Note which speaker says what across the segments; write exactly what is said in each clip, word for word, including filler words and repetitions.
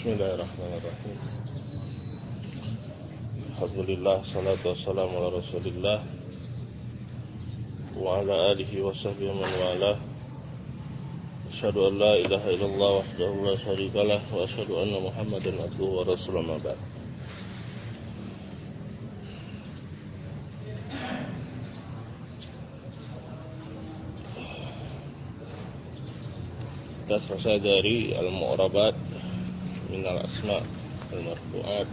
Speaker 1: Bismillahirrahmanirrahim. Alhamdulillah, salatu wassalamu ala rasulillah wa ala alihi wa sahbihi man walah. Asyhadu an la ilaha illallah wahdahu la syarikalah wa asyhadu anna Muhammadan abduhu wa rasuluh, ma ba'd. Kita selesai dari al-mu'rabat min al-asma al-marfu'at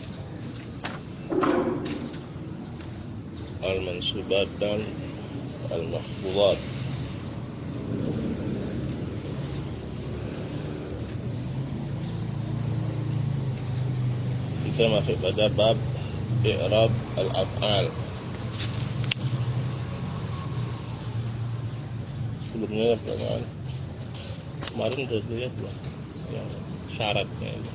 Speaker 1: al-mansubat dan al-mahfuzat. Kita masuk pada bab i'rab al-af'al. Sebelumnya pertanyaan kemarin udah dilihat belum yang syaratnya itu?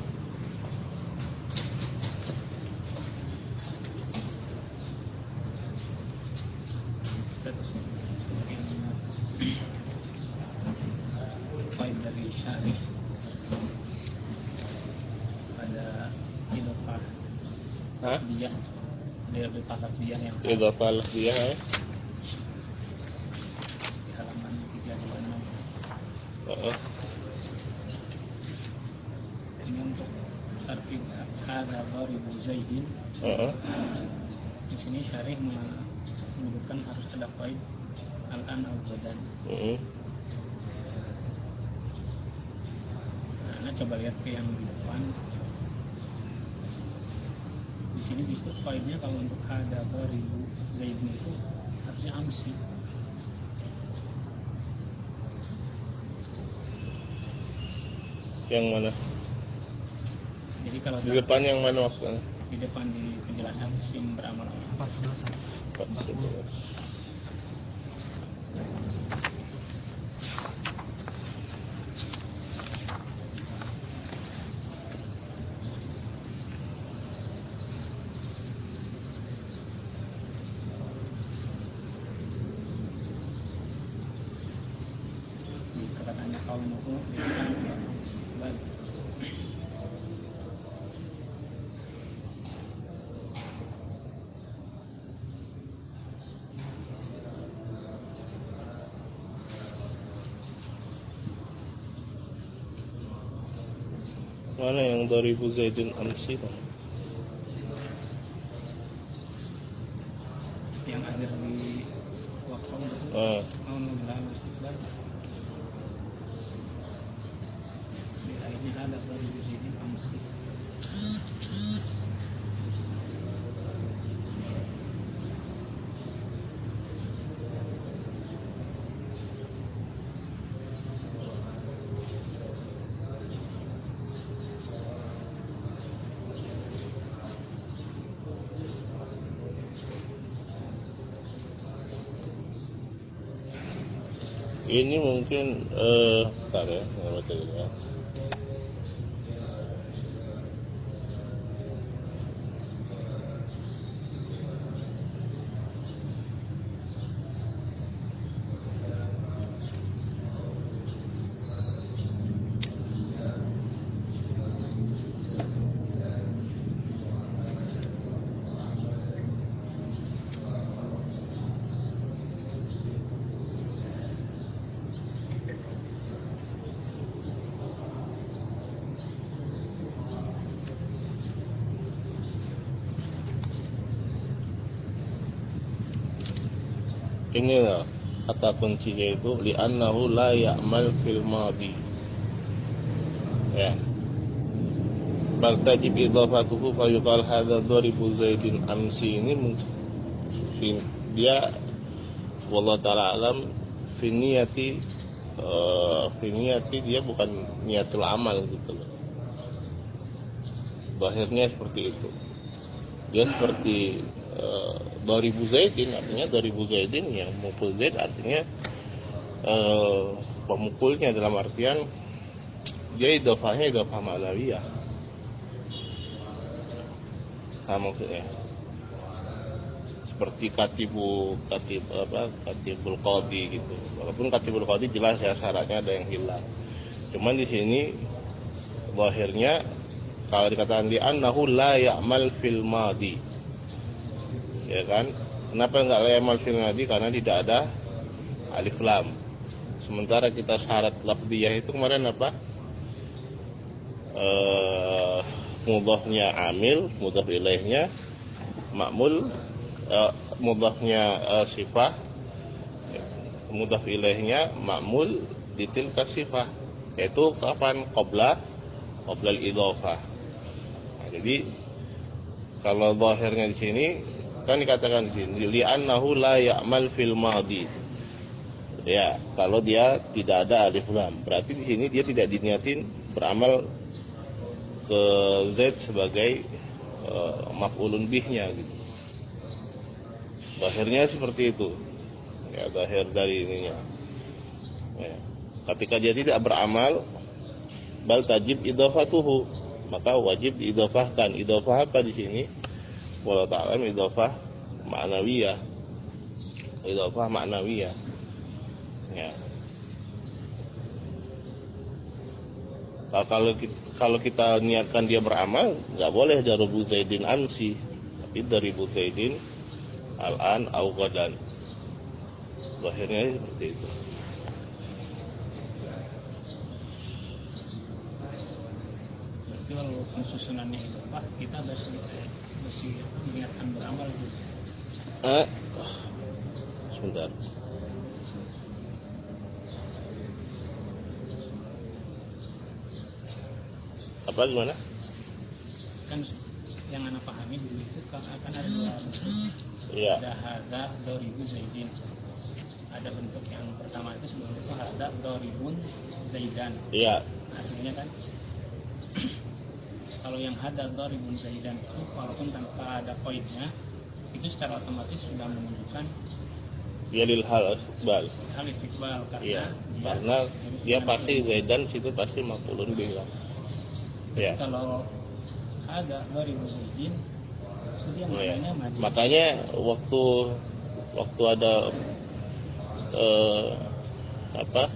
Speaker 2: Poin dari syarih pada idhofah dia dia bertahap dia yang
Speaker 1: idhofah dia ya.
Speaker 2: Di halaman tiga puluh enam.
Speaker 1: Uh-uh.
Speaker 2: Ini untuk tartib hadza dharibu zaidin.
Speaker 1: Uh-uh.
Speaker 2: Di sini syarih menyebutkan harus ada qaid al-an au ghadan.
Speaker 1: Uh-uh.
Speaker 2: Nah, coba lihat ke yang di depan. Di sini justru qaidnya kalau untuk hadza dharibu zaidin itu harusnya amsi.
Speaker 1: Yang mana?
Speaker 2: Jadi kalau
Speaker 1: Di depan yang mana maksudnya?
Speaker 2: Di depan di penjelasan sim beramal empat sebelas.
Speaker 1: empat sebelas.
Speaker 2: Katanya kalau mau balik.
Speaker 1: Mana yang dharibu zaidin amsi?
Speaker 2: Yang ada di waktu itu
Speaker 1: Ah.
Speaker 2: mau bilang istiqbal. Di akhirnya ada dharibu zaidin amsi.
Speaker 1: Ini mungkin eh bentar ya, saya baca dulu ya. Ini lah kata kuncinya itu li'annahu la ya'mal fil madi. Ya. Bal tajib idhafatuhu fa yuqal hadza dharibu zaidin amsi. Ini mungkin dia wallahu taala alam fi niyati uh, fi niyati dia bukan niatul amal gitu loh. Zahirnya seperti itu. Dia seperti uh, dharibu zaidin, artinya dharibu zaidin yang memukul zaid artinya uh, pemukulnya dalam artian dia idhofahnya idhofah ma'nawiyah. Nah, maksudnya seperti katibu katib apa katibul qadi gitu. Walaupun katibul qadi jelas ya syaratnya ada yang hilang. Cuman di sini zahirnya Kalau dikatakan li'annahu la ya'mal fil madi, ya kan? Kenapa enggak la ya'mal fil madi? Karena tidak ada alif lam. Sementara kita syarat lafdiyah itu kemarin apa? Eh, mudhafnya amil, mudhaf ilaihnya ma'mul, eh, mudhafnya eh, sifah, mudhaf ilaihnya ma'mul di tilka sifah. Yaitu kapan? Qabla qabla al-idhafah. Nah, jadi kalau zahirnya di sini kan dikatakan di sini li'annahu la ya'mal fil madi. Ya, kalau dia tidak ada alif lam, berarti di sini dia tidak diniatin beramal ke Z sebagai uh, maf'ulun bihnya gitu. Zahirnya seperti itu. Ya, zahir dari ininya. Ya. Ketika dia tidak beramal, bal tajib idhafatuhu, maka wajib diidhafahkan. Idhafah apa di sini? Wallahu ta'ala idhafah ma'nawiyah. Idhafah ma'nawiyah. Ya. Kalau kita, kalau kita niatkan dia beramal, nggak boleh daribu Zaidin amsi, tapi daribu Zaidin al-an au ghadan. Zahirnya seperti itu.
Speaker 2: Berarti kalau pensusunannya itu Pak, kita masih masih niatkan beramal gitu.
Speaker 1: Eh, sebentar. Apa gimana?
Speaker 2: Kan yang anak pahami dulu itu kan akan ada dua bentuk.
Speaker 1: Iya.
Speaker 2: Ada hadza doribu zaidin. Ada bentuk yang pertama itu sebelum itu hadza doribun zaidan.
Speaker 1: Iya.
Speaker 2: Aslinya kan kalau yang hadza doribun zaidan itu walaupun tanpa ada koidnya itu secara otomatis sudah menunjukkan
Speaker 1: Ya lil hal istiqbal.
Speaker 2: hal istiqbal karena
Speaker 1: Iya.
Speaker 2: dia,
Speaker 1: Karena dia pasti Zaidan situ pasti maf'ulun bih. Ya.
Speaker 2: Kalau ada doribu zaidin itu dia
Speaker 1: Ya.
Speaker 2: maknanya maju.
Speaker 1: Makanya waktu waktu ada eh, apa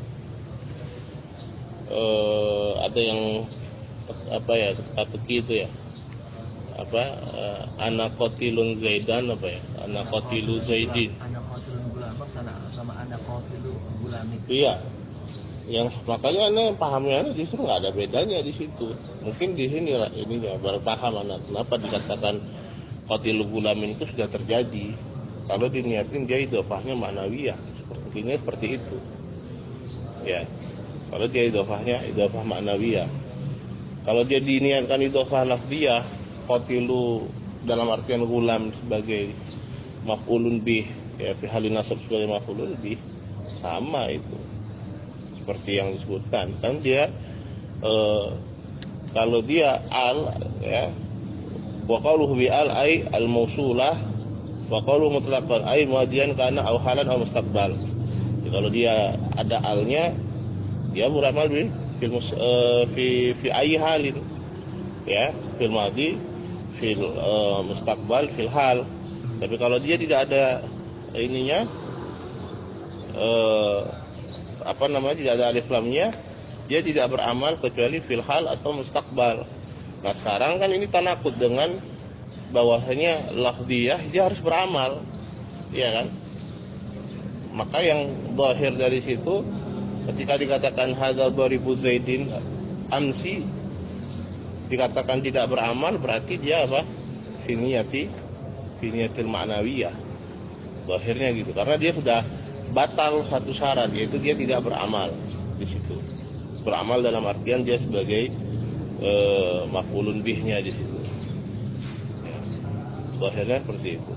Speaker 1: eh, ada yang apa ya teka-teki itu ya apa eh, anak qatilun zaidan apa ya anak qatilu zaidin
Speaker 3: anak qatilun gulam sama sama anak qatilu gulamik.
Speaker 1: Iya, yang makanya aneh pahamnya justru nggak ada bedanya di situ. Mungkin di sini lah ininya baru paham anak kenapa dikatakan qatilul gulamin itu sudah terjadi. Kalau diniatin dia idhofahnya ma'nawiyah, seperti ini seperti itu. Ya, kalau dia idhofahnya idhofah ma'nawiyah. Kalau dia diniatkan idhofah lafdiyah, qatilu dalam artian gulam sebagai maf'ulun bih, ya fi halin nasab sebagai maf'ulun bih, sama itu. Seperti yang disebutkan kan dia e, kalau dia al ya wa qaluhu bi al ay al mausulah wa qaluhu mutlaqan ay madian kana aw halan aw mustaqbal. Jadi kalau dia ada alnya dia beramal bi fil mus, e, fi fi ay halin ya fil madi fil e, mustaqbal fil hal. Tapi kalau dia tidak ada ininya e, apa namanya tidak ada alif lamnya, dia tidak beramal kecuali fil hal atau mustaqbal. Nah sekarang kan ini tanakut dengan bahwasanya lafdiyah dia harus beramal, ya kan? Maka yang zahir dari situ ketika dikatakan hadza doribu zaidin amsi dikatakan tidak beramal berarti dia apa? Finiyati finiyatil ma'nawiyah. Zahirnya gitu karena dia sudah batal satu syarat yaitu dia tidak beramal di situ. Beramal dalam artian dia sebagai e, maf'ulun bihnya di situ. Ya. Zahirnya seperti itu.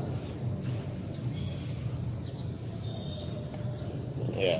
Speaker 1: Ya.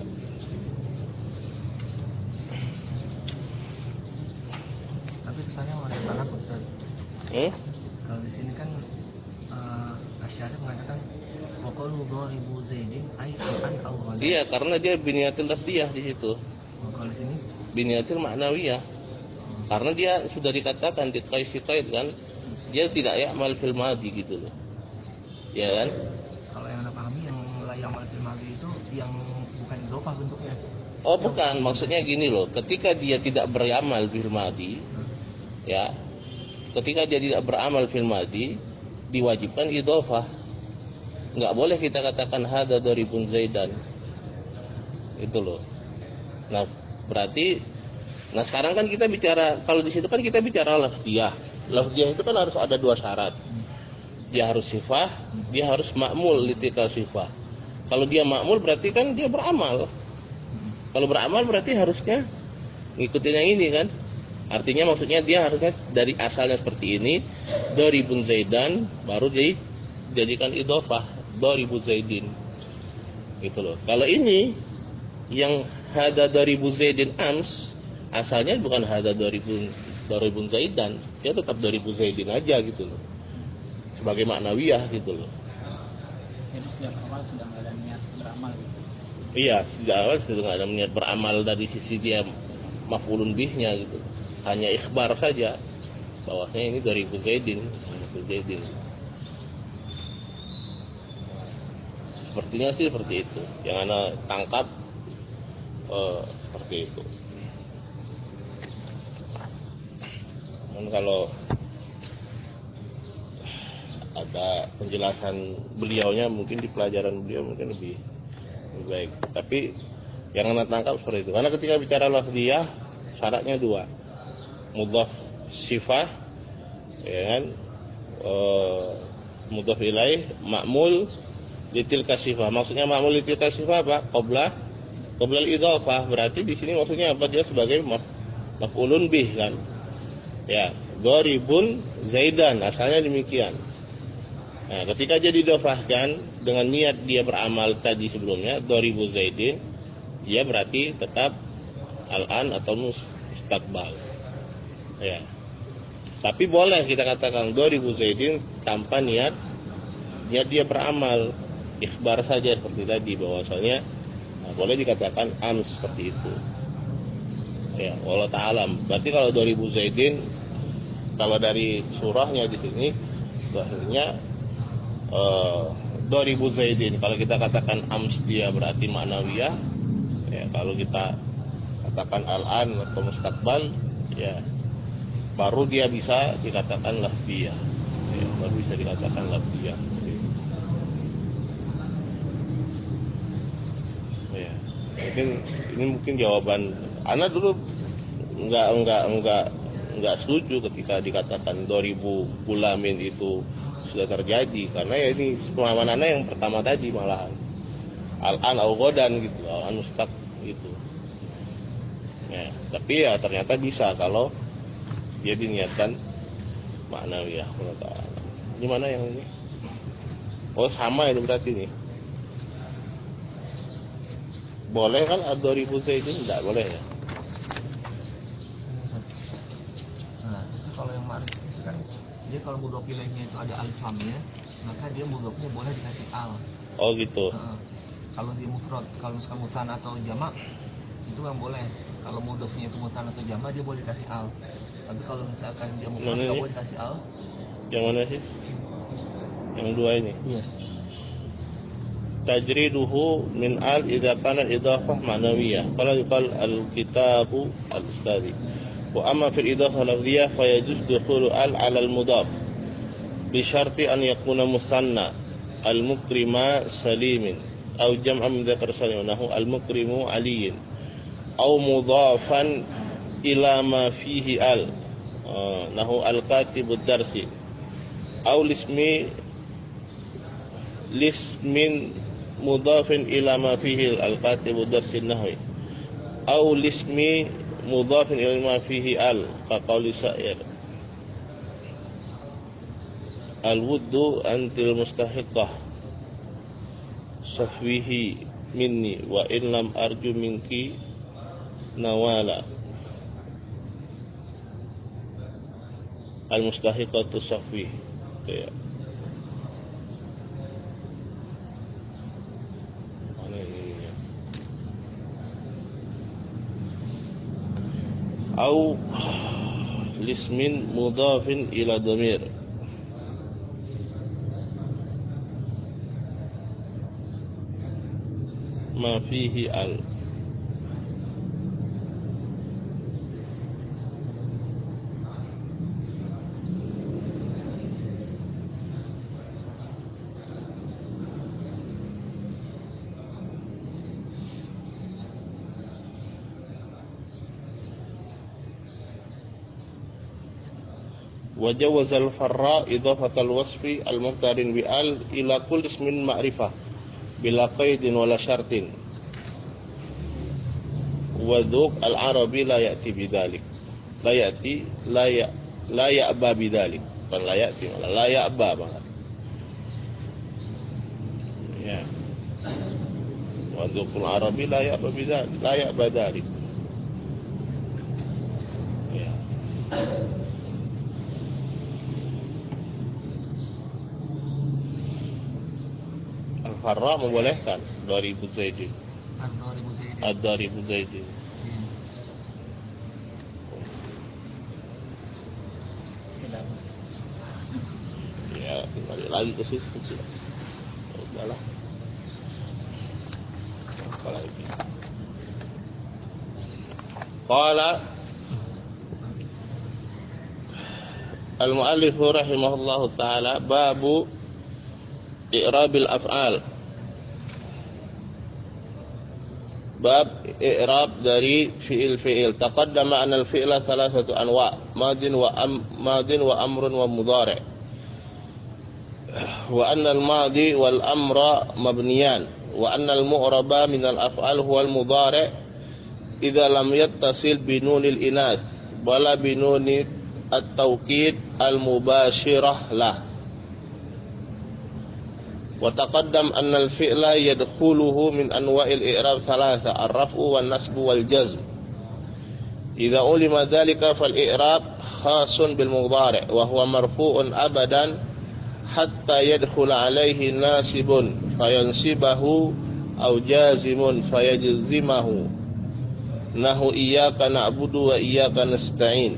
Speaker 3: Tapi kesannya orang yang takut Ustaz.
Speaker 1: Hmm?
Speaker 3: Kalau di sini kan uh, Asy'ari mengatakan waqalu dharibu zaidin ay an aw ghadan.
Speaker 1: Iya, karena dia biniatil lafdiyah di situ.
Speaker 3: Oh, kalau di sini
Speaker 1: Biniatil ma'nawiyah. Karena dia sudah dikatakan di qaid kan, dia tidak ya'mal fil madi gitu loh. Ya kan?
Speaker 3: kalau yang anda pahami yang layak amal fil madi itu yang bukan idhofah bentuknya.
Speaker 1: Oh, bukan, maksudnya gini loh, ketika dia tidak beramal fil madi, ya. ketika dia tidak beramal fil madi, diwajibkan idhofah. Enggak boleh kita katakan hada daribun Zaidan. Itu loh. Nah, berarti nah sekarang kan kita bicara, kalau di situ kan kita bicara lafziyah. Lafziyah itu kan harus ada dua syarat. Dia harus sifah, dia harus ma'mul litikal sifah. Kalau dia ma'mul berarti kan dia beramal. Kalau beramal berarti harusnya ngikutin yang ini kan. Artinya maksudnya dia harusnya dari asalnya seperti ini, daribun Zaidan, baru dijadikan idhofah, daribu Zaidin. Gitu loh. Kalau ini yang hada daribu Zaidin ams, asalnya bukan hada daribun daribun Zaidan, dia tetap daribu Zaidin aja gitu loh. Sebagai maknawiyah gitu loh.
Speaker 2: Jadi sejak awal sudah nggak ada niat beramal gitu.
Speaker 1: Iya, sejak awal sudah nggak ada niat beramal dari sisi dia maf'ulun bihnya gitu. Hanya ikhbar saja bahwasanya ini dari Abu Zaidin, Abu Zaidin. Sepertinya sih seperti itu. Yang ana tangkap uh, seperti itu. Dan kalau ada penjelasan beliaunya mungkin di pelajaran beliau mungkin lebih, lebih baik. Tapi yang ana tangkap seperti itu. Karena ketika bicara lafziyah syaratnya dua. Mudhaf sifah, ya kan, e, mudhaf ilaih, ma'mul litilka sifah. Maksudnya ma'mul litilka sifah apa? Qabla qabla al-idhafah. Berarti di sini maksudnya apa? Dia sebagai maf'ulun bih kan. Ya, daribun Zaidan, asalnya demikian. Nah, ketika dia didhafahkan dengan niat dia beramal tadi sebelumnya, daribu Zaidin, dia berarti tetap al-an atau mustaqbal. Ya. Tapi boleh kita katakan daribu Zaidin tanpa niat niat dia beramal, ikhbar saja seperti tadi bahwasanya nah, boleh dikatakan am seperti itu. Ya, wallahu ta'ala. Berarti kalau daribu Zaidin, kalau dari surahnya di sini bahasanya eh, daribu Zaidin, kalau kita katakan ams dia berarti maknawiyah. Ya, kalau kita katakan al-an atau mustaqbal, ya baru dia bisa dikatakan lafziyah. Ya, baru bisa dikatakan lafziyah. Ya, mungkin ini mungkin jawaban. Ana dulu enggak enggak enggak enggak setuju ketika dikatakan doribu gulamin itu sudah terjadi, karena ya ini pemahaman ana yang pertama tadi malahan al-an au godan gitu, al-an mustaq gitu. Ya, tapi ya ternyata bisa kalau dia diniatkan maknawiyah. Ini mana yang ini? Oh sama ini berarti nih. Boleh kan ad-daribu Zaidin? Tidak boleh ya.
Speaker 3: Nah, itu kalau yang ma'rif itu kan dia kalau mudhof ilaihnya itu ada alif lamnya, maka dia mudhofnya boleh dikasih al.
Speaker 1: Oh gitu.
Speaker 3: Nah, kalau di mufrad, kalau misalkan musanna atau jamak itu yang boleh. Kalau mudhofnya itu musanna atau jamak dia boleh dikasih al. Tapi kalau misalkan dia mufrad enggak boleh dikasih al.
Speaker 1: Yang mana sih? Yang dua ini.
Speaker 3: Iya.
Speaker 1: Tajriduhu min al idza kana idhafah ma'nawiyah. Qala yuqal al-kitabu al-ustadi. Wa amma fil idhafah lafziyah fa yajuz dukhulu al 'ala al-mudhaf bi syarti an yakuna musanna al-mukrima salimin aw jam'a min dzakar salim nahu al-mukrimu aliyin aw mudhafan ila ma fihi al nahu al-katibu ad-darsi aw lismi lismin mudhafin ila ma fihi al-katibu ad-darsi nahwi aw lismi mudhafin ila ma fihi al ka qauli sa'ir al-wuddu antil mustahiqah safwihi minni wa in lam arju minki nawala al-mustahiqatu safwi. Itu ya. Mana ini ya? Au lismin mudhafin ila dhamir ma fihi al وجوز الفراء إضافة الوصف المقترن بال إلى كل اسم معرفة بلا قيد ولا شرط وذوق العربي لا يأتي بذلك لا يأتي لا ي... لا يأبى بذلك bukan la ya'ti malah la ya'ba banget ya wa dhukul arabi la ya'ba bidzalik la ya'ba dzalik ya Al-Farra membolehkan dari Abu Zaidin dari Abu Zaidin ya kembali lagi ke situ sih. Udahlah. Apa lagi? Qala al-muallif rahimahullahu taala babu i'rabil af'al. Bab i'rab dari fi'il-fi'il. Taqaddama anna al-fi'la thalathatu anwa' madin wa am madin wa amrun wa mudhari'. وأن الماضي والأمر مبنيان وأن المعرب من الأفعال هو المضارع إذا لم يتصل بنون الإناث ولا بنون التوكيد المباشرة له وتقدم أن الفعل يدخله من أنواع الإعراب ثلاثة الرفع والنصب والجزم إذا علم ذلك فالإعراب خاص بالمضارع وهو مرفوع أبدا حتى يدخل عليه ناسب فينسبه أو جازم فيجزمه نحو إياك نعبد وإياك نستعين.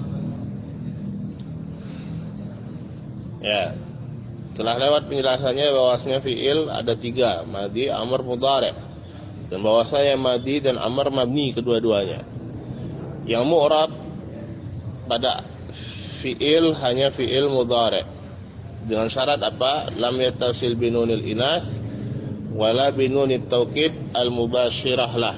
Speaker 1: Ya, telah lewat penjelasannya bahwasanya fiil ada tiga, madhi, amr, mudhari', dan bahwasanya madhi dan amr mabni kedua-duanya. Yang mu'rab pada fiil hanya fiil mudhari'. Dengan syarat apa? Lam yattasil binunil inas wala binunit taukid al mubashirah lah.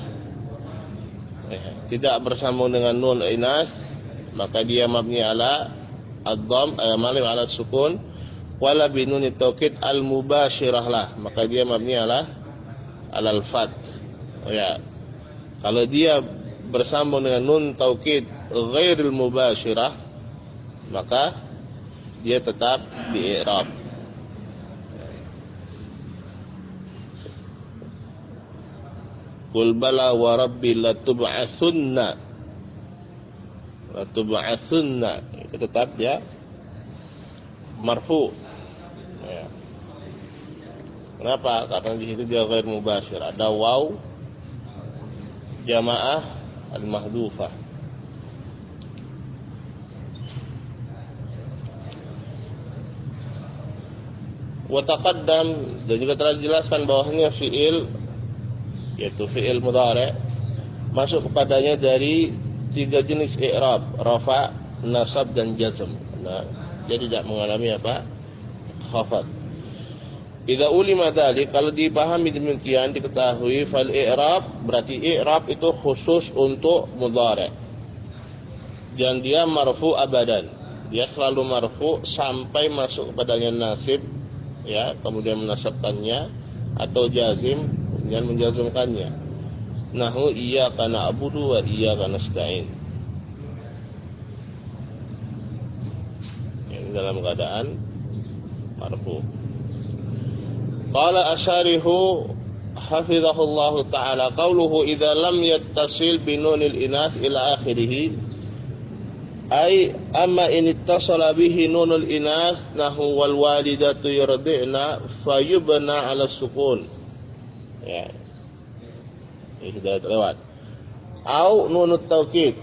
Speaker 1: Tidak bersambung dengan nun inas, maka dia mabni ala ad-dhamm ay mabni ala sukun, wala binunit taukid al mubashirah lah, maka dia mabni ala al fat. Ya. Kalau dia bersambung dengan nun taukid ghairil mubashirah, maka dia tetap di i'rab. Qul bala wa rabbi latub'atsunna latub'atsunna, itu tetap dia marfu. Ya. Kenapa? Karena di situ dia ghair mubashir, ada waw jamaah al-mahdhufah. Wa taqaddam, dan juga telah dijelaskan bahwasanya fiil yaitu fiil mudhari' masuk kepadanya dari tiga jenis i'rab, rafa, nasab dan jazm. Nah, dia tidak mengalami apa? Khafad. Idza ulima dzalik, kalau dipahami demikian, diketahui fal i'rab, berarti i'rab itu khusus untuk mudhari'. Dan dia marfu abadan. Dia selalu marfu sampai masuk kepadanya nasib, ya, kemudian menasabkannya, atau jazim kemudian menjazmkannya. Nahu iyyaka na'budu wa iyyaka nasta'in. Ini dalam keadaan marfu. Qala asyarihu hafizahullahu ta'ala qauluhu idza lam yattasil binunil inas ila akhirih ay amma in ittasala bihi nunul inas nahu wal walidatu yurdi'na fayubna 'ala sukun. Ya. Ini sudah lewat. Au nunut taukid,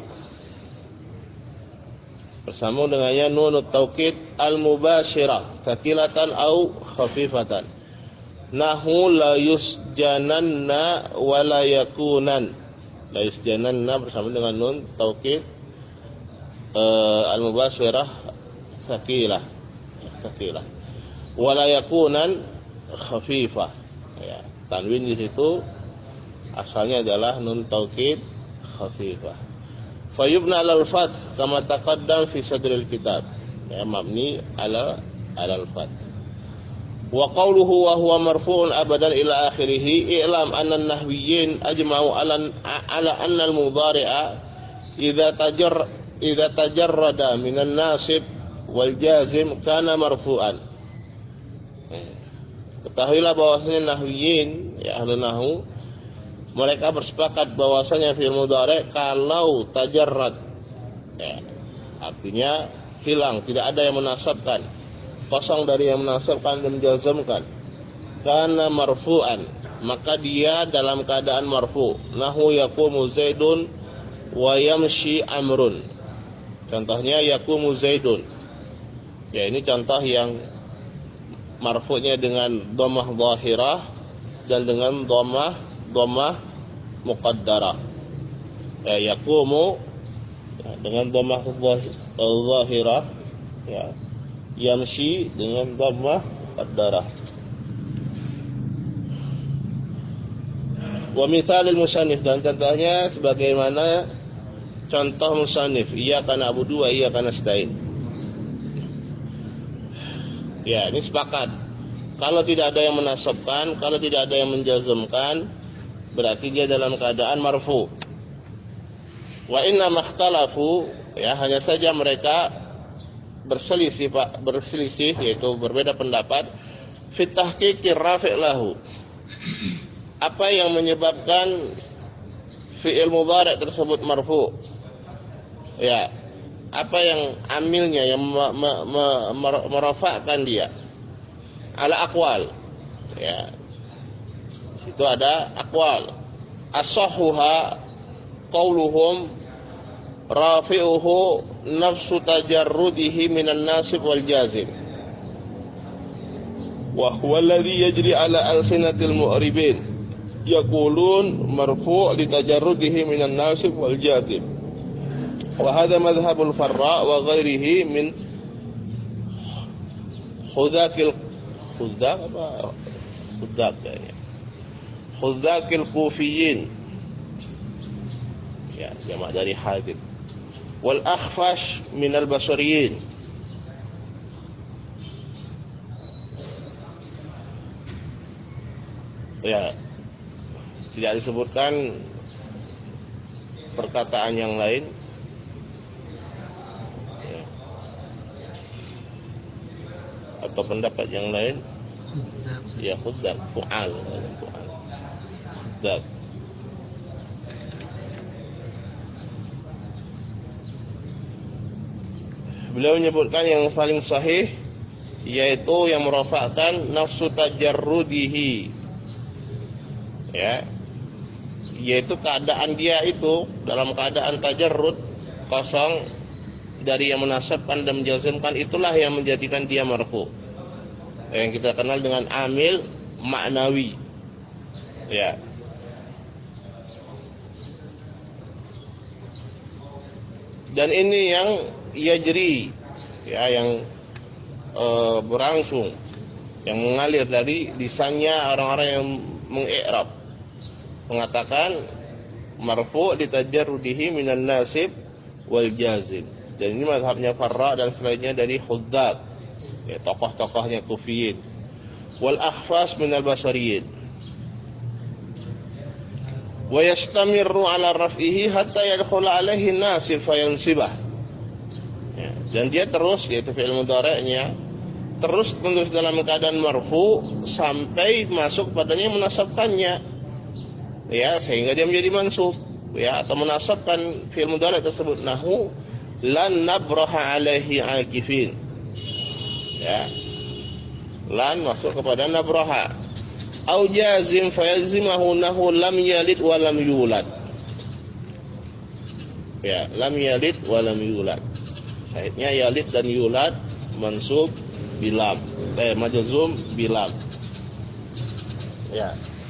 Speaker 1: bersambung dengannya nunut taukid al mubashirah thaqilatan au khafifatan. Nahu la yusjananna wa la yakunan. La yusjananna bersambung dengan nun taukid Uh, al-mubashirah thaqilah thaqilah wala yakunan khafifah. Ya, tanwin di situ asalnya adalah nun taukid khafifah. Fayubna al-fath kama taqaddam fi sadril kitab. Ya, mabni ala ala al-fath. Wa qawluhu wa huwa marfu'un abadan ila akhirih, i'lam anna an-nahwiyyin ajma'u ala ala anna al-mudhari'a idza tajar idza tajarrada min an-nasib wal jazim kana marfu'an. Ketahuilah bahwasanya nahwiyyin, ya ahli nahwu, mereka bersepakat bahwasanya fi'il mudhari' kalau tajarrad, ya, artinya hilang, tidak ada yang menasabkan, kosong dari yang menasabkan dan menjazamkan, kana marfu'an, maka dia dalam keadaan marfu'. Nahu yaqumu Zaidun wa yamshi Amrun. Contohnya yaqumu Zaidun. Ya, ini contoh yang marfu'nya dengan dhammah zahirah dan dengan dhammah dhammah muqaddarah. Ya, yaqumu, ya, dengan dhammah zahirah, ya. Yamshi dengan dhammah muqaddarah. Wa mithalul musannif, dan contohnya sebagaimana contoh musannif, iyyaka na'budu wa iyyaka nasta'in. Ya, ini sepakat. Kalau tidak ada yang menasabkan, kalau tidak ada yang menjazmkan, berarti dia dalam keadaan marfu. Wa inna makhtalafu, ya, hanya saja mereka berselisih, Pak, berselisih, yaitu berbeda pendapat fi tahqiqir rafi' lahu. Apa yang menyebabkan fi'il mudhari' tersebut marfu? Ya, apa yang amilnya yang merafa'kan dia? Ala aqwal. Ya. Itu ada aqwal. As-sahhuha qauluhum rafi'uhu nafsu tajarrudihi minan nasib wal jazim. Wa huwa alladhi yajri ala alsinatil mu'ribin. Yaqulun marfu' li tajarrudihi minan nasib wal jazim. وهذا مذهب الفراء وغيره من خذاك الخذاك خذاك يعني خذاك الكوفيين، ya, jamak dari hadir. Wal akhfash min al basriyin. Ya, tidak disebutkan perkataan yang lain. Atau pendapat yang lain, ya khudzak, fu'al, fu'al, khudzak. Beliau menyebutkan yang paling sahih, yaitu yang merafa'kan nafsu tajarrudihi, ya, yaitu keadaan dia itu dalam keadaan tajarrud, kosong dari yang menasabkan dan menjazmkan, itulah yang menjadikan dia marfu, yang kita kenal dengan amil maknawi. Ya. Dan ini yang yajri, ya, yang e, berlangsung, yang mengalir dari lisannya orang-orang yang mengi'rab, mengatakan marfu' ditajarrudihi minan nasib wal jazim. Dan ini mazhabnya Farra dan selainnya dari Khudzak, ya, tokoh-tokohnya Kufiyin. Wal akhfas minal basariyin. Wa yastamirru ala raf'ihi hatta yadkhula alaihi nasib fayansibah. Ya, dan dia terus, yaitu fi'il mudhari'nya terus menerus dalam keadaan marfu sampai masuk padanya menasabkannya, ya, sehingga dia menjadi mansub, ya, atau menasabkan fi'il mudhari' tersebut. Nahu lan nabraha alaihi akifin, ya, lan masuk kepada nabraha. Au jazim fayazimahu nahu lam yalid wa lam yulad, ya, lam yalid wa lam yulad. Sahihnya yalid dan yulad mansub bilam, eh majzum bilam, ya.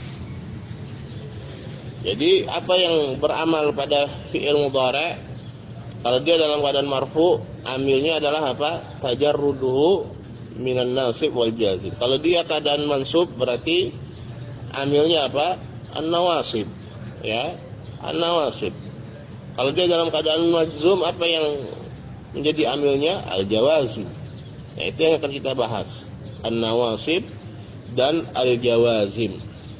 Speaker 1: Jadi apa yang beramal pada fi'il mudhari', kalau dia dalam keadaan marfu, amilnya adalah apa? Tajarruduhu minan nasib wal jazim. Kalau dia keadaan mansub, berarti amilnya apa? An-nawasib, ya, an-nawasib. Kalau dia dalam keadaan majzum, apa yang menjadi amilnya al-jawazim. Nah, itu yang akan kita bahas, an-nawasib dan al-jawazim.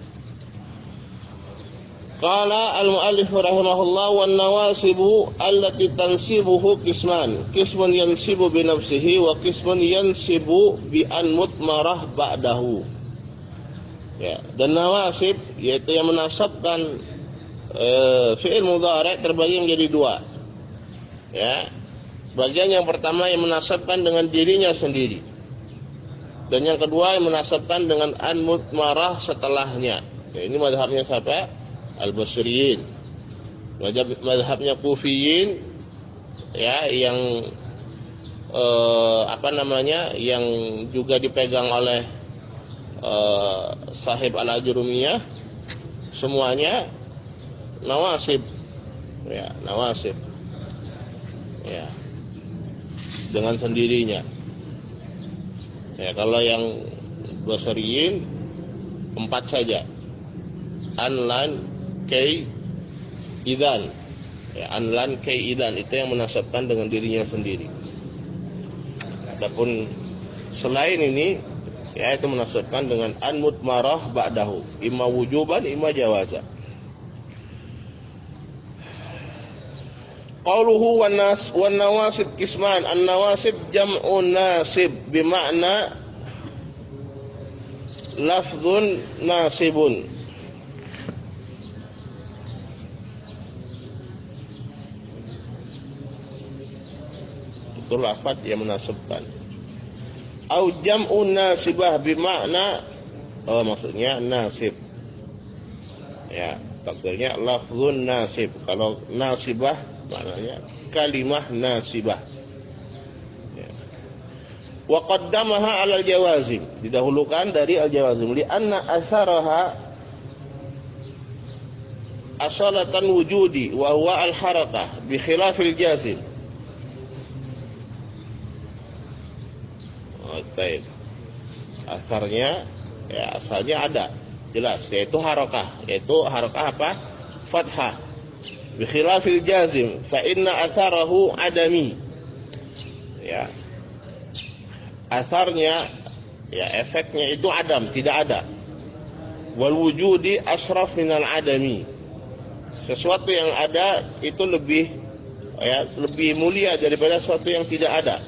Speaker 1: Qala al-mu'allif rahimahullah, wan nawasibu allati tansibuhu qisman, qismun yansibu bi nafsihi wa qismun yansibu bi an mutmarah ba'dahu. Ya, dan nawasib yaitu yang menasabkan e, fi'il mudhari' terbagi menjadi dua. Ya. Bagian yang pertama yang menasabkan dengan dirinya sendiri. Dan yang kedua yang menasabkan dengan an mutmarah setelahnya. Ya, ini mazhabnya siapa? Al-Basriyin. Mazhabnya Kufiyin, ya, yang eh, apa namanya, yang juga dipegang oleh eh, Sahib Al-Ajurumiyah, semuanya nawasib, ya, nawasib, ya, dengan sendirinya. Ya, kalau yang Basriyin empat saja, an, lan, kay, idan. Ya, an, lan, kay, idan itu yang menasabkan dengan dirinya sendiri. Adapun selain ini, ya, itu menasabkan dengan an mutmarah ba'dahu, imma wujuban imma jawaza. Qauluhu wan nas wan nawasib qisman, an nawasib jam'un nasib bima'na lafzun nasibun. Itu lafaz yang menasabkan. Au jam'un nasibah bimakna, oh, maksudnya nasib. Ya, takdirnya lafzun nasib. Kalau nasibah maknanya kalimah nasibah. Ya. Wa qaddamaha 'alal jawazim, didahulukan dari al-jawazim li anna atharaha asalatan wujudi wa huwa al-harakah bi khilafil jazim. Baik. Asarnya, ya, asalnya ada, jelas, yaitu harakah, yaitu harakah apa? Fathah. Bi khilafil jazim, fa inna atharahu adami. Ya. Asarnya, ya, efeknya itu adam, tidak ada. Wal wujudi asraf minal adami. Sesuatu yang ada itu lebih, ya, lebih mulia daripada sesuatu yang tidak ada.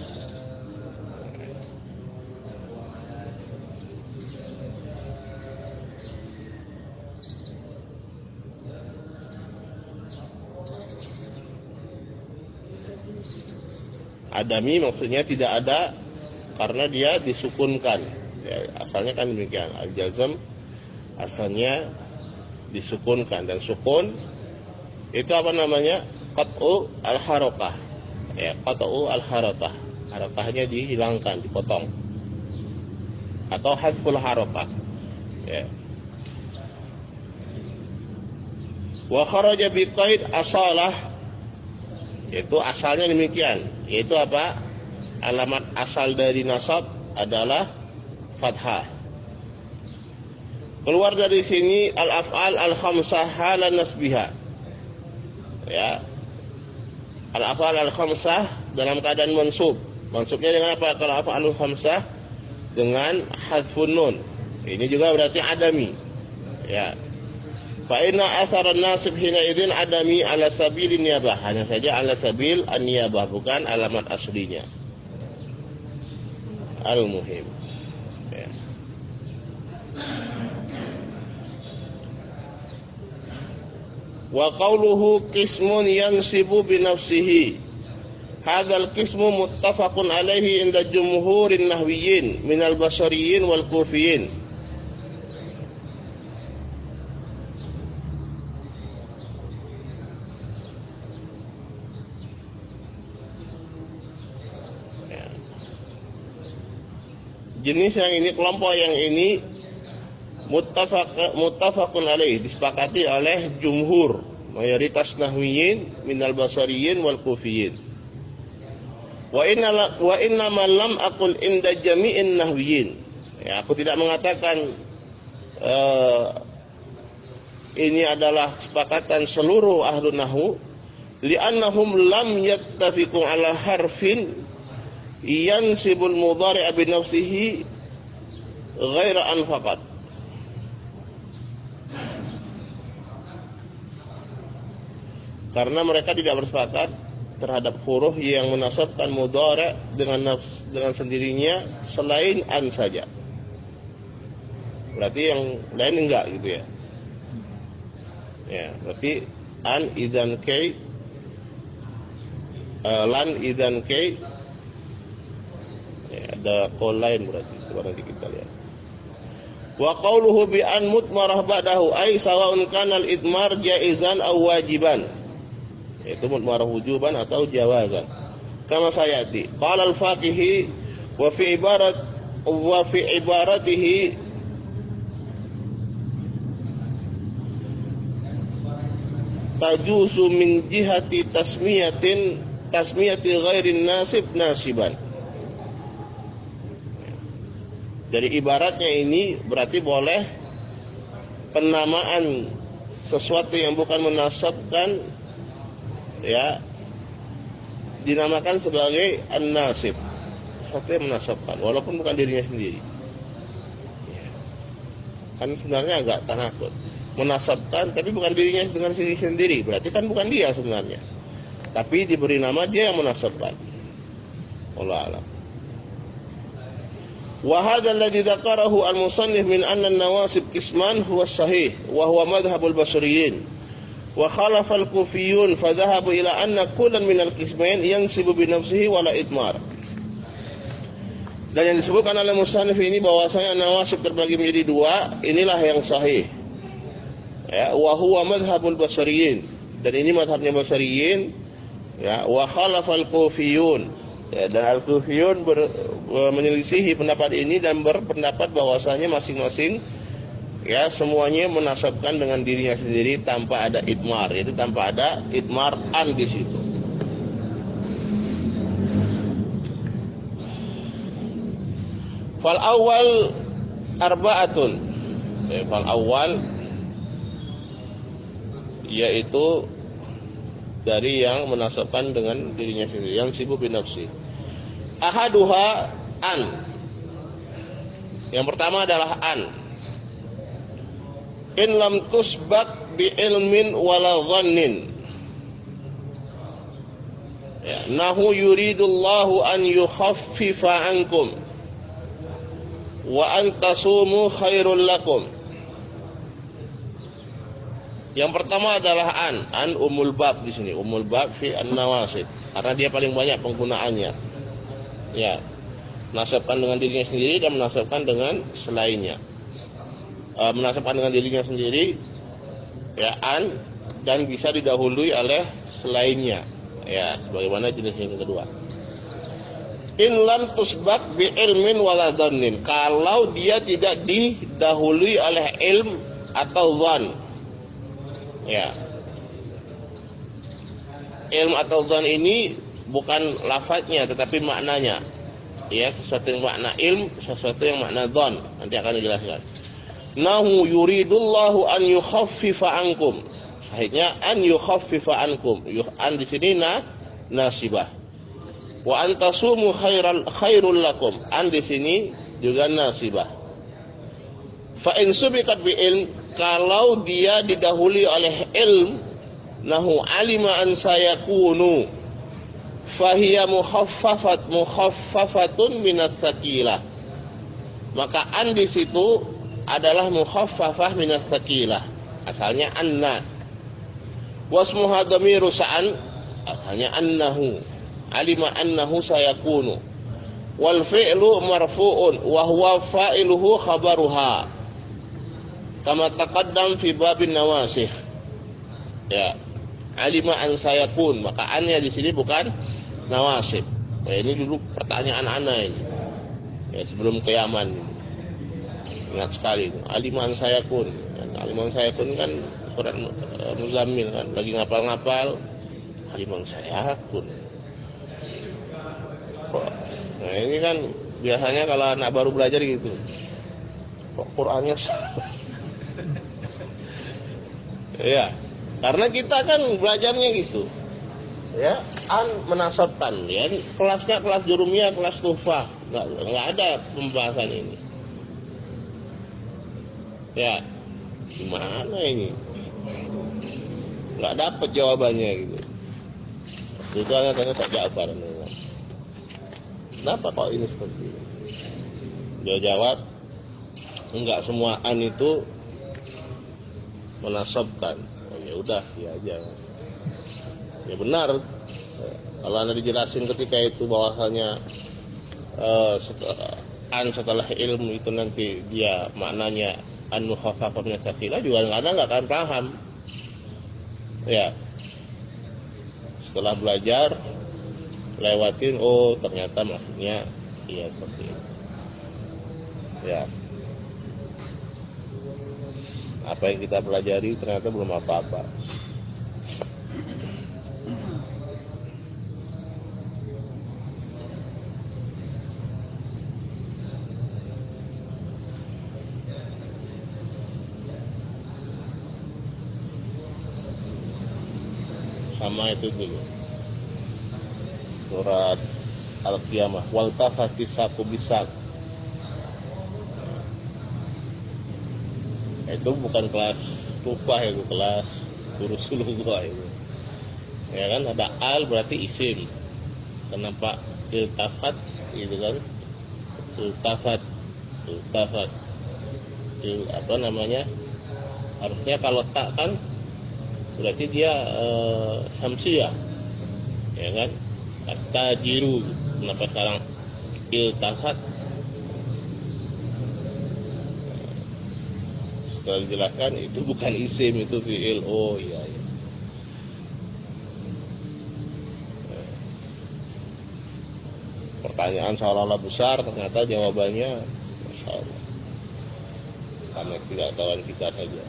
Speaker 1: Adami maksudnya tidak ada karena dia disukunkan. Ya, asalnya kan demikian. Al-jazm asalnya disukunkan, dan sukun itu apa namanya? Qat'u al-harakah. Ya, qat'u al-harakah. Harakahnya dihilangkan, dipotong. Atau hadful harakah. Ya. Wa kharaja bi qaid asalah, yaitu asalnya demikian, yaitu apa? Alamat asal dari nasab adalah fathah. Keluar dari sini al-af'al al-khamsah halan nasbiha. Ya. Al-af'al al-khamsah dalam keadaan mansub. Mansubnya dengan apa? Kalau af'al al-khamsah dengan hadfun nun. Ini juga berarti adami. Ya. Fa inna athar an-nasib hina idzin adami ala sabilin niyabah, hanya saja ala sabil an-niyabah, bukan alamat aslinya. Al-muhim. Ya. Wa qawluhu qismun yansibu bi nafsihi, hadzal qismu muttafaqun alaihi inda jumhurin nahwiyyin minal bashariyyin wal kufiyyin. Jenis yang ini, kelompok yang ini muttafaq muttafaqun alaih, disepakati oleh jumhur, mayoritas nahwiyin minal basariyin wal kufiyin. Wa inna wa inna ma lam aqul inda jami'in nahwiyin. Ya, aku tidak mengatakan uh, ini adalah kesepakatan seluruh ahlu nahwu, li'annahum lam yattafiqu ala harfin yansibul mudhari'a bi nafsihi ghaira an faqat. Karena mereka tidak bersepakat terhadap huruf yang menasabkan mudhari' dengan nafs, dengan sendirinya selain an saja. Berarti yang lain enggak gitu ya. Ya, berarti an idzan kai, uh, lan idzan kai. Ya, ada qaul lain berarti. Coba nanti kita lihat. Wa qauluhu bi an mutmarah ba'dahu ay sawa'un kana al-idmar jaizan aw wajiban. Itu mutmarah wujuban atau jawazan. Kama sayati. Qala al-Faqihi wa fi ibarat wa fi ibaratihi tajuzu min jihati tasmiyatin tasmiyati ghairin nasib nasiban. Dari ibaratnya ini berarti boleh penamaan sesuatu yang bukan menasabkan, ya, dinamakan sebagai an-nasib, sesuatu yang menasabkan walaupun bukan dirinya sendiri, ya. Kan sebenarnya agak tanakut, menasabkan tapi bukan dirinya dengan sendiri sendiri, berarti kan bukan dia sebenarnya, tapi diberi nama dia yang menasabkan. Wallahu a'lam. Wa hadha alladhi dzakarahu al-musannif min anna an-nawasib qisman huwa sahih wa huwa madhhabul basriyin wa khalafa al-kufiyyun fa dhahabu ila anna kullan min al-qismain yansibu bi nafsihi wa la idmar. Dan yang disebutkan oleh musannif ini bahwasanya nawasib terbagi menjadi dua, inilah yang sahih. Ya, wa huwa madhhabul basriyin, dan ini madhabnya basriyin, ya, wa khalafa al-kufiyyun. Ya, dan al-Kufiyun ber, ber, menyelisihi pendapat ini dan berpendapat bahwasanya masing-masing, ya, semuanya menasabkan dengan dirinya sendiri tanpa ada idmar, yaitu tanpa ada idmar an di situ. Fal awal arba'atun. Ya, fal awal yaitu dari yang menasabkan dengan dirinya sendiri, yang sibuk binafsi. Ahaduha an. Yang pertama adalah an. In lam tusbak bi ilmin wala dhannin. Ya, nahu yuridullahu an yukhaffifa ankum wa an tasumu khairul lakum. Yang pertama adalah an, an umul bab di sini, umul bab fi an-nawasib, karena dia paling banyak penggunaannya. Ya, menasabkan dengan dirinya sendiri dan menasabkan dengan selainnya. E, menasabkan dengan dirinya sendiri, ya, an, dan bisa didahului oleh selainnya. Ya, sebagaimana jenis yang kedua. In lam tusbak bi ilmin wala dhannin, kalau dia tidak didahului oleh ilm atau dhan. Ya, ilm atau dhan ini bukan lafadznya tetapi maknanya. Ya, sesuatu yang makna ilm, sesuatu yang makna dhan, nanti akan dijelaskan. Nahu yuridullahu an yukhaffifa ankum. Sahihnya an yukhaffifa ankum. An di sini na nasibah. Wa antasumu khairal khairul lakum. An di sini juga nasibah. Fa in subiqat bi ilm, kalau dia didahului oleh ilm, nahu alima an sayakunu fahiya mukhaffafat mukhaffafatun minat tsaqilah, maka an di situ adalah mukhaffafah minat tsaqilah, asalnya anna. Wasmuha dhamiru sa'an, asalnya annahu. Alima annahu sayakunu. Wal fi'lu marfu'un wa huwa fa'iluhu khabaruha. Kama taqaddam fi babin nawasih. Ya, alima an sayakun, maka annya di sini bukan nawasib. Nah, ini dulu pertanyaan ana ini. Ya, sebelum kiaman. Ingat sekali itu. Alima an sayakun. Alima an sayakun kan surat uh, Muzammil kan, lagi ngapal-ngapal. Alima an sayakun. Nah, ini kan biasanya kalau anak baru belajar gitu. Kok Qur'annya salah? Ya, karena kita kan belajarnya gitu. ya, an menasabkan, ya, kelasnya kelas jurumiyah, kelas tuhfah, nggak nggak ada pembahasan ini. Ya, gimana ini? Nggak dapat jawabannya gitu. Itu hanya tanya tak Ja'far. Kenapa kok ini seperti ini? Dia jawab, enggak semua an itu menasabkan. Oh, ya udah, ya aja. Ya benar. Kalau Anda dijelasin ketika itu bahwasanya uh, setelah, an setelah ilmu itu nanti dia maknanya an mukhafafah min tsaqila juga Anda enggak akan paham. Ya. Setelah belajar lewatin, oh ternyata maksudnya iya seperti itu. Ya. Apa yang kita pelajari ternyata belum apa-apa. Sama itu dulu. Surat Al-Qiyamah. Wal tafati saku bisak. Itu bukan kelas tufah, itu kelas urusulullah itu. Ya kan, ada al berarti isim. Kenapa iltafat itu kan? Iltafat, iltafat. Il, apa namanya? Harusnya kalau tak kan berarti dia uh, samsiyah. Ya kan? At-tajiru. Kenapa sekarang iltafat? Setelah dijelaskan itu bukan isim, itu fi'il. Oh iya, iya. Pertanyaan seolah-olah besar, ternyata jawabannya Masya Allah, karena tidak tahuan kita saja.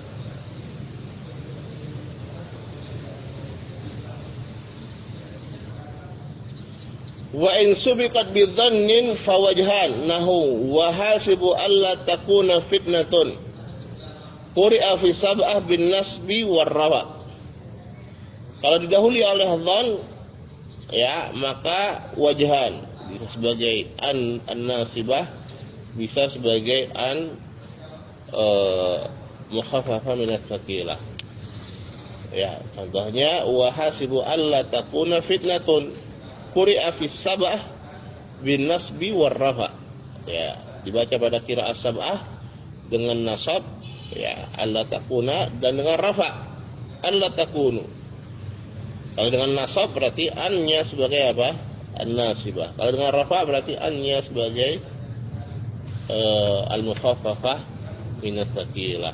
Speaker 1: Wa in subiqat bi dhannin fawajhan nahu wa hasibu alla takuna fitnatun quri'a fi sab'ah bin nasbi war rawa. Kalau didahului oleh dhann, ya, maka wajhan bisa sebagai an an-nasibah, bisa sebagai an uh, mukhaffafah min as-saqilah. Ya, contohnya wa hasibu alla takuna fitnatun quri'a fi sab'ah bin nasbi war rafa. Ya, dibaca pada qiraat sab'ah dengan nasab, ya, alla takuna, dan dengan rafa alla takunu. Kalau dengan nasab berarti annya sebagai apa? An-nasibah. Kalau dengan rafa berarti annya sebagai uh, al-mukhaffafah min as-saqilah.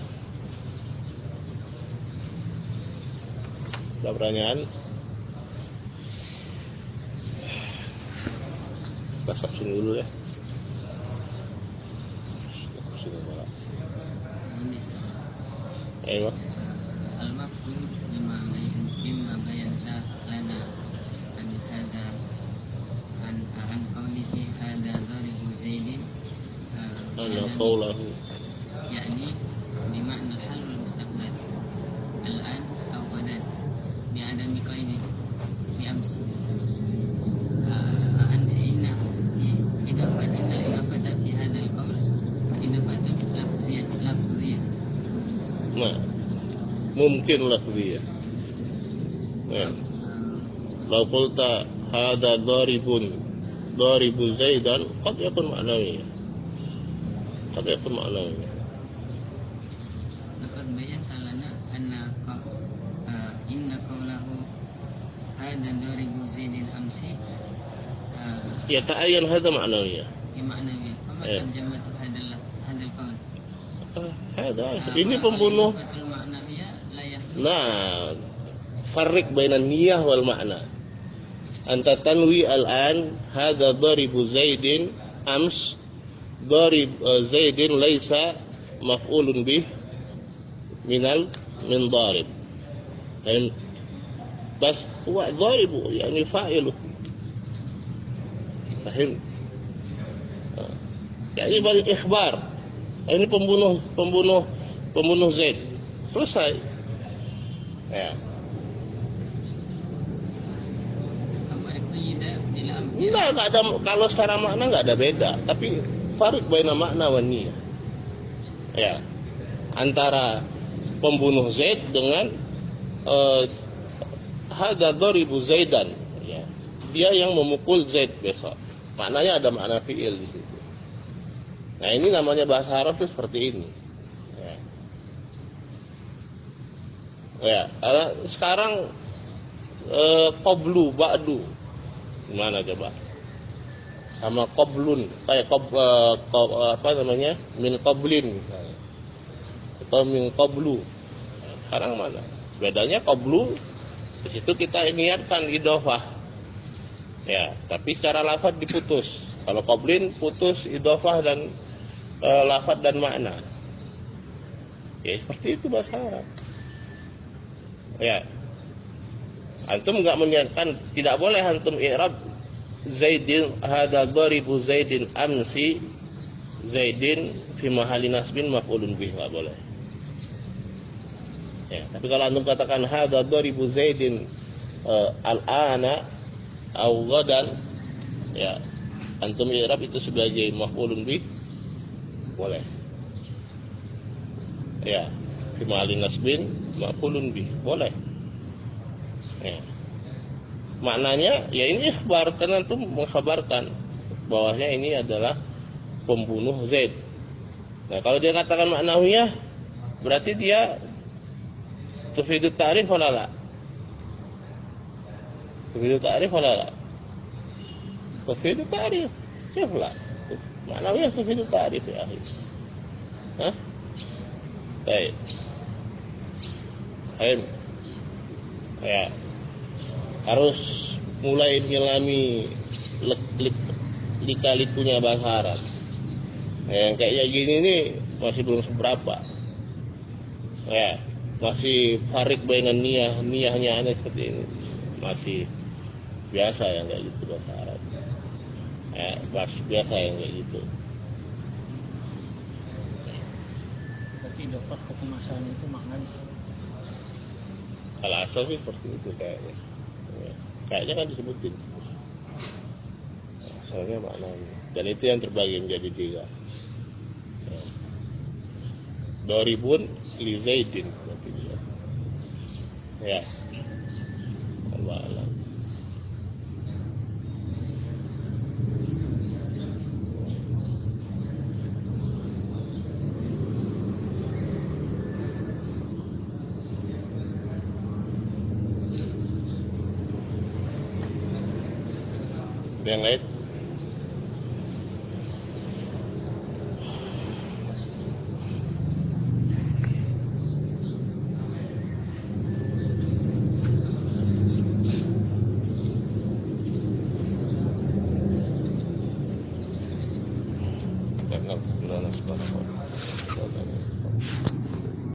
Speaker 1: Ada pertanyaan? Basak sini dulu ya. Sini malah. Ayo.
Speaker 4: Al-mafhum lima bayan lima bayanta lana an hadza an an qawlihi hadza dharibu zaidin
Speaker 1: Ana qawlahu
Speaker 4: yakni bima'na al-hal wal mustaqbal al-an aw ghadan bi'adami qaidi bi amsi anta inna idza fatata idza fatata fi hadha al-qawl idza fatata lafziyah lafziyah.
Speaker 1: Nah, mungkin lafziyah. Ya. Law qulta hadza dharibun dharibu zaidan qad yakun ma'nawiyah. Qad yakun ma'nawiyah.
Speaker 4: Laqad bayyana lana anna inna qawlahu hadza dharibu zaidin amsi
Speaker 1: ya ta'ayyan hadza ma'nawiyah.
Speaker 4: Ya ma'nawiyah. Fama tarjamatu hadzal hadzal qawl.
Speaker 1: Hadza ini pembunuh. Nah, farriq bainan niyah wal ma'na. Anta tanwi al-an hadza dharibu zaidin ams dharib zaidin laisa maf'ulun bih minal min dharib. Dan bas huwa dharibu yani fa'ilu. Fahim? Yani bal ikhbar. Ini pembunuh pembunuh pembunuh Zaid. Selesai. Ya. Enggak, enggak ada, kalau secara makna enggak ada beda, tapi farik baina makna wa niyah. Ya. Antara pembunuh Zaid dengan uh, hadza daribu Zaidan, ya. Dia yang memukul Zaid besok. Maknanya ada makna fi'il di situ. Nah, ini namanya bahasa Arab itu seperti ini. Ya. Ya, karena sekarang uh, qablu ba'du. Gimana coba? Sama qablun, kayak qab, uh, qab, apa namanya? Min qablin misalnya. Atau min qablu. Sekarang mana? Bedanya qablu di situ kita niatkan idhofah. Ya, tapi secara lafaz diputus. Kalau qablin putus idhofah dan e, lafaz dan makna. Ya, seperti itu bahasa Arab. Ya. Antum enggak meniatkan, tidak boleh antum i'rab Zaidin hadza daribu Zaidin amsi Zaidin fi mahalli nasbin maf'ulun bih, enggak boleh. Ya, tapi kalau antum katakan hadza daribu Zaidin uh, al-ana au ghadan, ya, antum i'rab itu sebagai maf'ulun bih boleh. Ya, fi mahalli nasbin maf'ulun bih boleh. Ya. Maknanya ya ini ikhbar, karena antum mengkhabarkan bahwasanya ini adalah pembunuh Zaid. Nah, kalau dia katakan maknawiyah berarti dia tufidu ta'rif wala la? Tufidu ta'rif wala la? Tufidu ta'rif. Siapa? Maknawiyah tufidu ta'rif ya akhi. Hah? Baik. Ayo. Ya. Harus mulai menyelami lika-likunya bahasa Arab. Yang kayak gini nih masih belum seberapa. Ya. Masih farik bainan niyah, niyahnya aneh seperti ini. Masih biasa yang kayak gitu bahasa Arab. Ya, masih biasa yang kayak gitu.
Speaker 2: Berarti dapat kekemasan itu maknanya.
Speaker 1: Kalau asal sih seperti itu kayaknya. Ya, kayaknya kan disebutin. Asalnya maknanya. Dan itu yang terbagi menjadi tiga. Ya. Doribun li Zaidin berarti dia. Ya. Allah alam. Yang lain?